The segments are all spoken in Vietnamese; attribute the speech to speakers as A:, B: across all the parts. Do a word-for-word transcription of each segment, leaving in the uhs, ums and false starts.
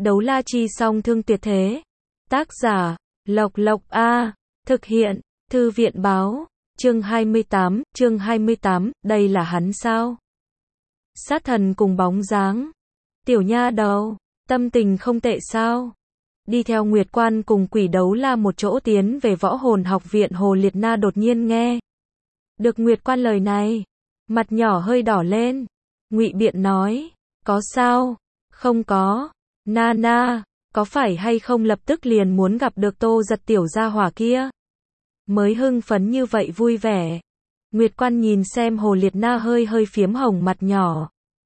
A: Đấu la chi song thương tuyệt thế. Tác giả, Lộc Lộc A. Thực hiện, Thư viện báo. Chương hai mươi tám, chương hai mươi tám, đây là hắn sao? Sát thần cùng bóng dáng. Tiểu nha đầu, tâm tình không tệ sao? Đi theo Nguyệt Quan cùng Quỷ Đấu La một chỗ tiến về Võ Hồn Học viện, Hồ Liệt Na đột nhiên nghe được Nguyệt Quan lời này, mặt nhỏ hơi đỏ lên, ngụy biện nói, có sao? Không có. Na na, có phải hay không lập tức liền muốn gặp được Tô Giật tiểu gia hỏa kia? Mới hưng phấn như vậy vui vẻ. Nguyệt Quan nhìn xem Hồ Liệt Na hơi hơi phiếm hồng mặt nhỏ,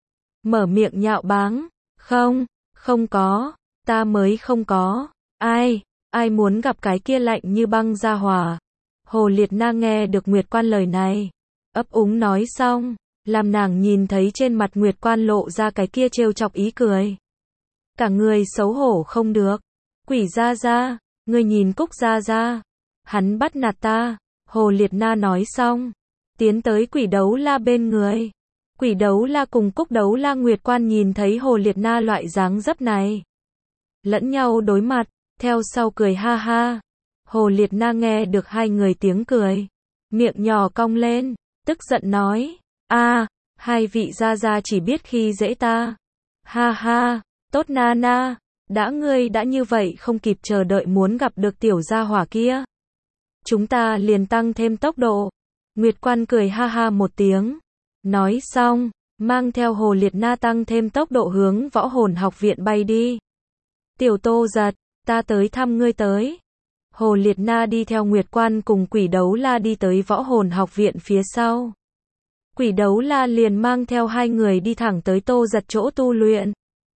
A: mở miệng nhạo báng, không, không có, ta mới không có. Ai, ai muốn gặp cái kia lạnh như băng gia hỏa? Hồ Liệt Na nghe được Nguyệt Quan lời này, ấp úng nói xong, làm nàng nhìn thấy trên mặt Nguyệt Quan lộ ra cái kia trêu chọc ý cười. Cả người xấu hổ không được. Quỷ gia gia, ngươi nhìn Cúc gia gia, hắn bắt nạt ta. Hồ Liệt Na nói xong, tiến tới Quỷ Đấu La bên người. Quỷ Đấu La cùng Cúc Đấu La Nguyệt Quan nhìn thấy Hồ Liệt Na loại dáng dấp này, lẫn nhau đối mặt, theo sau cười ha ha. Hồ Liệt Na nghe được hai người tiếng cười, miệng nhỏ cong lên, tức giận nói, a, hai vị gia gia chỉ biết khi dễ ta. Ha ha, tốt na na, đã ngươi đã như vậy không kịp chờ đợi muốn gặp được tiểu gia hỏa kia, chúng ta liền tăng thêm tốc độ. Nguyệt Quan cười ha ha một tiếng, nói xong, mang theo Hồ Liệt Na tăng thêm tốc độ hướng Võ Hồn Học viện bay đi. Tiểu Tô Giật, ta tới thăm ngươi tới. Hồ Liệt Na đi theo Nguyệt Quan cùng Quỷ Đấu La đi tới Võ Hồn Học viện phía sau. Quỷ Đấu La liền mang theo hai người đi thẳng tới Tô Giật chỗ tu luyện.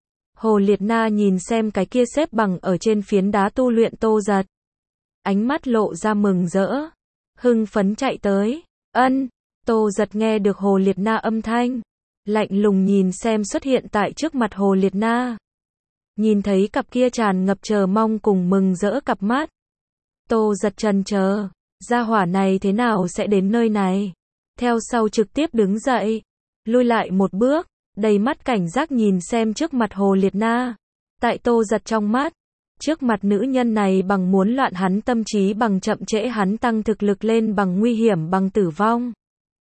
A: Hồ Liệt Na nhìn xem cái kia xếp bằng ở trên phiến đá tu luyện Tô Giật, ánh mắt lộ ra mừng rỡ, hưng phấn chạy tới. Ân. Tô Giật nghe được Hồ Liệt Na âm thanh, lạnh lùng nhìn xem xuất hiện tại trước mặt Hồ Liệt Na. Nhìn thấy cặp kia tràn ngập chờ mong cùng mừng rỡ cặp mắt, Tô Giật trần chờ, gia hỏa này thế nào sẽ đến nơi này? Theo sau trực tiếp đứng dậy, lui lại một bước, đầy mắt cảnh giác nhìn xem trước mặt Hồ Liệt Na. Tại Tô Giật trong mắt, trước mặt nữ nhân này bằng muốn loạn hắn tâm trí, bằng chậm trễ hắn tăng thực lực lên, bằng nguy hiểm, bằng tử vong.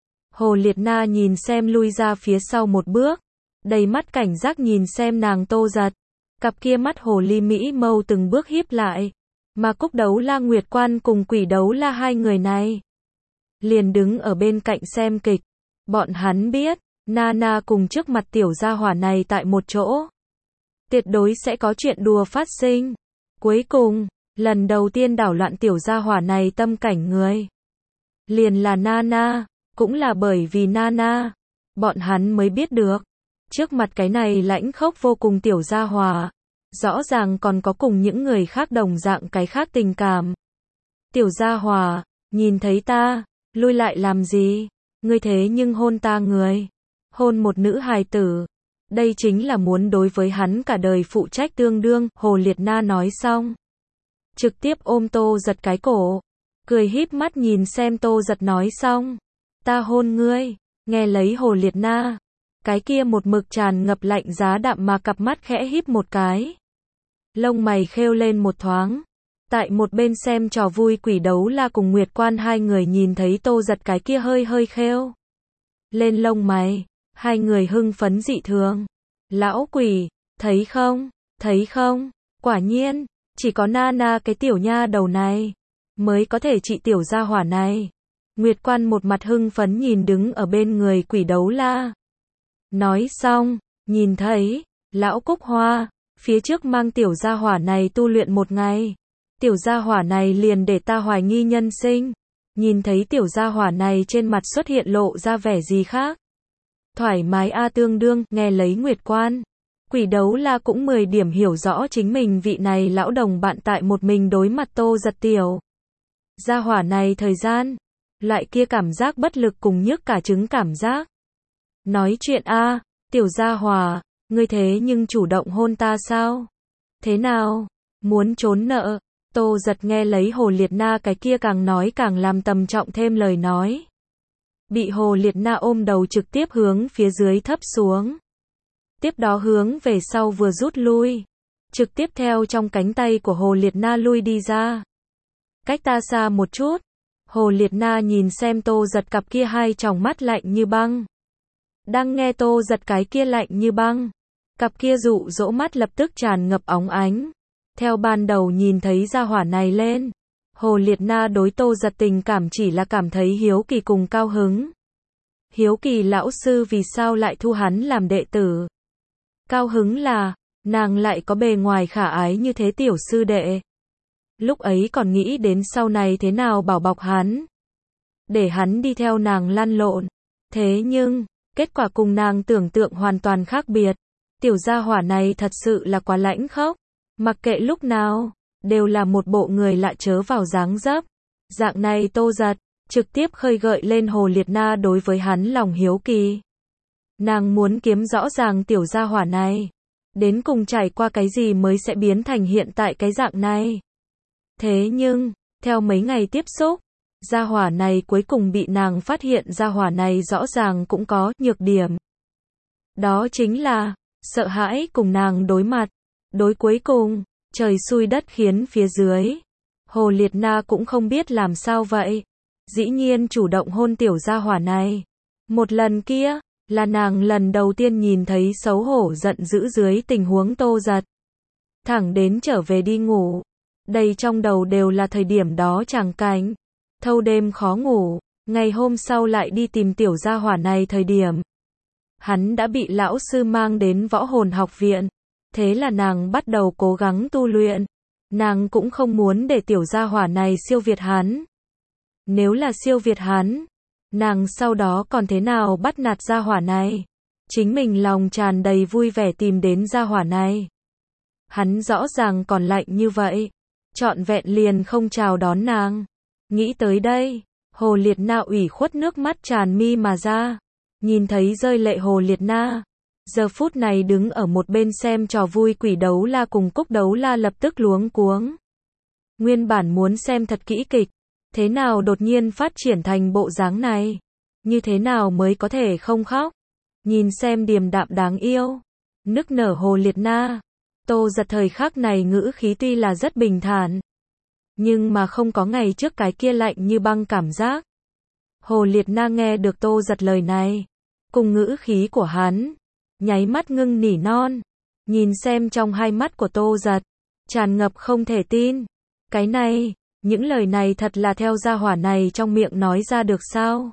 A: Hồ Liệt Na nhìn xem lui ra phía sau một bước, đầy mắt cảnh giác nhìn xem nàng Tô Giật. Cặp kia mắt hồ ly mỹ mâu từng bước híp lại, mà Cúc Đấu La Nguyệt Quan cùng Quỷ Đấu La hai người này liền đứng ở bên cạnh xem kịch. Bọn hắn biết, Nana cùng trước mặt tiểu gia hỏa này tại một chỗ, tuyệt đối sẽ có chuyện đùa phát sinh. Cuối cùng, lần đầu tiên đảo loạn tiểu gia hỏa này tâm cảnh người, liền là Nana. Cũng là bởi vì Nana, bọn hắn mới biết được, trước mặt cái này lãnh khốc vô cùng tiểu gia hỏa, rõ ràng còn có cùng những người khác đồng dạng cái khác tình cảm. Tiểu gia hỏa, nhìn thấy ta, lui lại làm gì? Ngươi thế nhưng hôn ta người, hôn một nữ hài tử, đây chính là muốn đối với hắn cả đời phụ trách tương đương. Hồ Liệt Na nói xong, trực tiếp ôm Tô Giật cái cổ, cười híp mắt nhìn xem Tô Giật nói xong, ta hôn ngươi. Nghe lấy Hồ Liệt Na, cái kia một mực tràn ngập lạnh giá đạm mà cặp mắt khẽ híp một cái, lông mày khêu lên một thoáng. Tại một bên xem trò vui Quỷ Đấu La cùng Nguyệt Quan hai người nhìn thấy Tô Giật cái kia hơi hơi khêu lên lông mày, hai người hưng phấn dị thường. Lão quỷ, thấy không, thấy không, quả nhiên, chỉ có Nana cái tiểu nha đầu này mới có thể trị tiểu gia hỏa này. Nguyệt Quan một mặt hưng phấn nhìn đứng ở bên người Quỷ Đấu La. Nói xong, nhìn thấy, lão Cúc Hoa, phía trước mang tiểu gia hỏa này tu luyện một ngày. Tiểu gia hỏa này liền để ta hoài nghi nhân sinh. Nhìn thấy tiểu gia hỏa này trên mặt xuất hiện lộ ra vẻ gì khác? Thoải mái a tương đương. Nghe lấy Nguyệt Quan, Quỷ Đấu La cũng mười điểm hiểu rõ chính mình vị này lão đồng bạn tại một mình đối mặt Tô Giật tiểu gia hỏa này thời gian, loại kia cảm giác bất lực cùng nhức cả trứng cảm giác. Nói chuyện a, tiểu gia hỏa, ngươi thế nhưng chủ động hôn ta sao? Thế nào? Muốn trốn nợ? Tô Giật nghe lấy Hồ Liệt Na cái kia càng nói càng làm trầm trọng thêm lời nói. Bị Hồ Liệt Na ôm đầu trực tiếp hướng phía dưới thấp xuống. Tiếp đó hướng về sau vừa rút lui. trực tiếp theo trong cánh tay của Hồ Liệt Na lui đi ra. Cách ta xa một chút, Hồ Liệt Na nhìn xem Tô Giật cặp kia hai tròng mắt lạnh như băng. Đang nghe Tô Giật cái kia lạnh như băng, cặp kia dụ dỗ mắt lập tức tràn ngập óng ánh. Theo ban đầu nhìn thấy gia hỏa này lên, Hồ Liệt Na đối Tô Giật tình cảm chỉ là cảm thấy hiếu kỳ cùng cao hứng. Hiếu kỳ lão sư vì sao lại thu hắn làm đệ tử. Cao hứng là, nàng lại có bề ngoài khả ái như thế tiểu sư đệ. Lúc ấy còn nghĩ đến sau này thế nào bảo bọc hắn, để hắn đi theo nàng lăn lộn. Thế nhưng, kết quả cùng nàng tưởng tượng hoàn toàn khác biệt. Tiểu gia hỏa này thật sự là quá lãnh khốc. Mặc kệ lúc nào, đều là một bộ người lạ chớ vào dáng dấp. Dạng này Tô Giật, trực tiếp khơi gợi lên Hồ Liệt Na đối với hắn lòng hiếu kỳ. Nàng muốn kiếm rõ ràng tiểu gia hỏa này, đến cùng trải qua cái gì mới sẽ biến thành hiện tại cái dạng này. Thế nhưng, theo mấy ngày tiếp xúc, gia hỏa này cuối cùng bị nàng phát hiện gia hỏa này rõ ràng cũng có nhược điểm. Đó chính là, sợ hãi cùng nàng đối mặt. Đối cuối cùng, trời xui đất khiến phía dưới. Hồ Liệt Na cũng không biết làm sao vậy. Dĩ nhiên chủ động hôn tiểu gia hỏa này. Một lần kia, là nàng lần đầu tiên nhìn thấy xấu hổ giận dữ dưới tình huống Tô Giật. Thẳng đến trở về đi ngủ. Đây trong đầu đều là thời điểm đó tràng cảnh. Thâu đêm khó ngủ, ngày hôm sau lại đi tìm tiểu gia hỏa này thời điểm. Hắn đã bị lão sư mang đến võ hồn học viện. Thế là nàng bắt đầu cố gắng tu luyện. Nàng cũng không muốn để tiểu gia hỏa này siêu việt hắn. Nếu là siêu việt hắn, nàng sau đó còn thế nào bắt nạt gia hỏa này. Chính mình lòng tràn đầy vui vẻ tìm đến gia hỏa này. Hắn rõ ràng còn lạnh như vậy, trọn vẹn liền không chào đón nàng. Nghĩ tới đây, Hồ Liệt Na ủy khuất nước mắt tràn mi mà ra. Nhìn thấy rơi lệ Hồ Liệt Na, giờ phút này đứng ở một bên xem trò vui Quỷ Đấu La cùng Cúc Đấu La lập tức luống cuống. Nguyên bản muốn xem thật kỹ kịch, thế nào đột nhiên phát triển thành bộ dáng này? Như thế nào mới có thể không khóc? Nhìn xem điềm đạm đáng yêu, nức nở Hồ Liệt Na, Tô Giật thời khắc này ngữ khí tuy là rất bình thản, nhưng mà không có ngày trước cái kia lạnh như băng cảm giác. Hồ Liệt Na nghe được Tô Giật lời này, cùng ngữ khí của hắn, nháy mắt ngưng nỉ non, nhìn xem trong hai mắt của Tô Giật, tràn ngập không thể tin. Cái này, những lời này thật là theo gia hỏa này trong miệng nói ra được sao?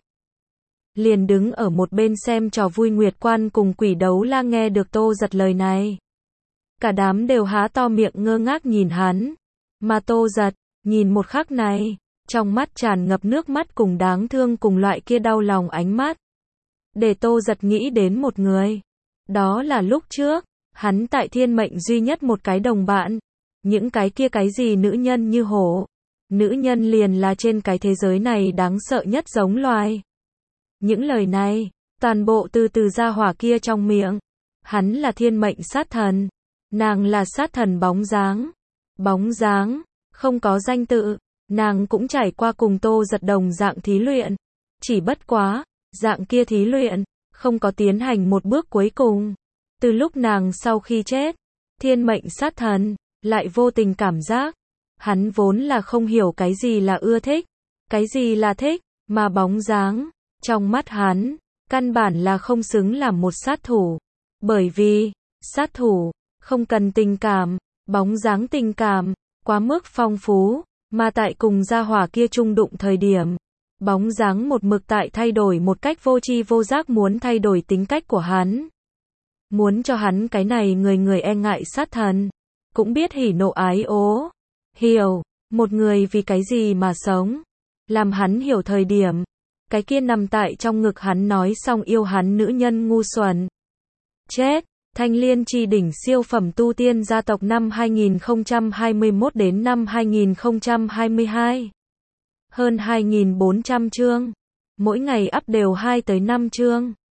A: Liền đứng ở một bên xem trò vui Nguyệt Quan cùng Quỷ Đấu La nghe được Tô Giật lời này. Cả đám đều há to miệng ngơ ngác nhìn hắn. Mà Tô Giật, nhìn một khắc này, trong mắt tràn ngập nước mắt cùng đáng thương cùng loại kia đau lòng ánh mắt. Để Tô Giật nghĩ đến một người. Đó là lúc trước, hắn tại thiên mệnh duy nhất một cái đồng bạn. Những cái kia cái gì nữ nhân như hổ. Nữ nhân liền là trên cái thế giới này đáng sợ nhất giống loài. Những lời này, toàn bộ từ từ gia hỏa kia trong miệng. Hắn là thiên mệnh sát thần. Nàng là sát thần bóng dáng. Bóng dáng, không có danh tự. Nàng cũng trải qua cùng Tô Giật đồng dạng thí luyện. Chỉ bất quá, dạng kia thí luyện, không có tiến hành một bước cuối cùng. Từ lúc nàng sau khi chết, thiên mệnh sát thần, lại vô tình cảm giác. Hắn vốn là không hiểu cái gì là ưa thích, cái gì là thích, mà bóng dáng, trong mắt hắn, căn bản là không xứng làm một sát thủ. Bởi vì, sát thủ, không cần tình cảm, bóng dáng tình cảm, quá mức phong phú, mà tại cùng gia hỏa kia chung đụng thời điểm. Bóng dáng một mực tại thay đổi một cách vô tri vô giác muốn thay đổi tính cách của hắn. Muốn cho hắn cái này người người e ngại sát thần, cũng biết hỉ nộ ái ố. Hiểu, một người vì cái gì mà sống. Làm hắn hiểu thời điểm, cái kia nằm tại trong ngực hắn nói xong yêu hắn nữ nhân ngu xuẩn. Chết, Thanh Liên Chi Đỉnh siêu phẩm tu tiên gia tộc năm hai nghìn không trăm hai mươi mốt đến năm hai nghìn không trăm hai mươi hai. Hơn hai nghìn bốn trăm chương. Mỗi ngày up đều hai tới năm chương.